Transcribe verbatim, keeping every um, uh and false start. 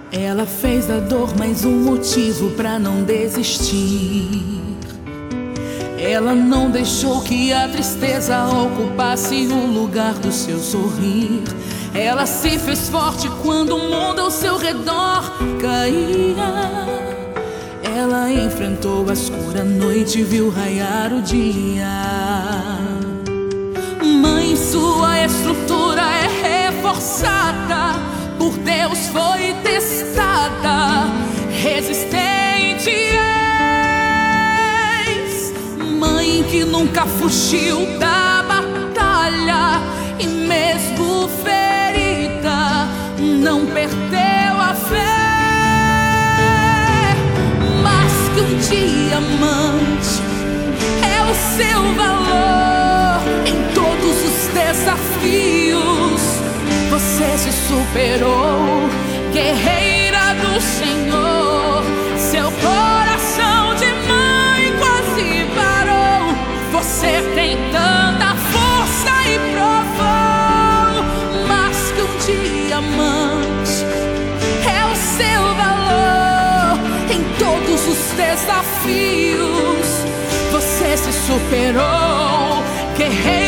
Ela fez da dor mais um motivo pra não desistir. Ela não deixou que a tristeza ocupasse o lugar do seu sorrir. Ela se fez forte quando o mundo ao seu redor caía. Ela enfrentou a escura noite e viu raiar o dia. Mãe, sua estrutura é reforçada, por Deus foi testada, resistente és. Mãe que nunca fugiu da batalha e mesmo ferida não perdeu a fé. Mas que um diamante é o seu valor em todos os desafios. Você se superou, guerreira do Senhor. Seu coração de mãe quase parou. Você tem tanta força e provou. Mas que um diamante é o seu valor em todos os desafios. Você se superou, guerreira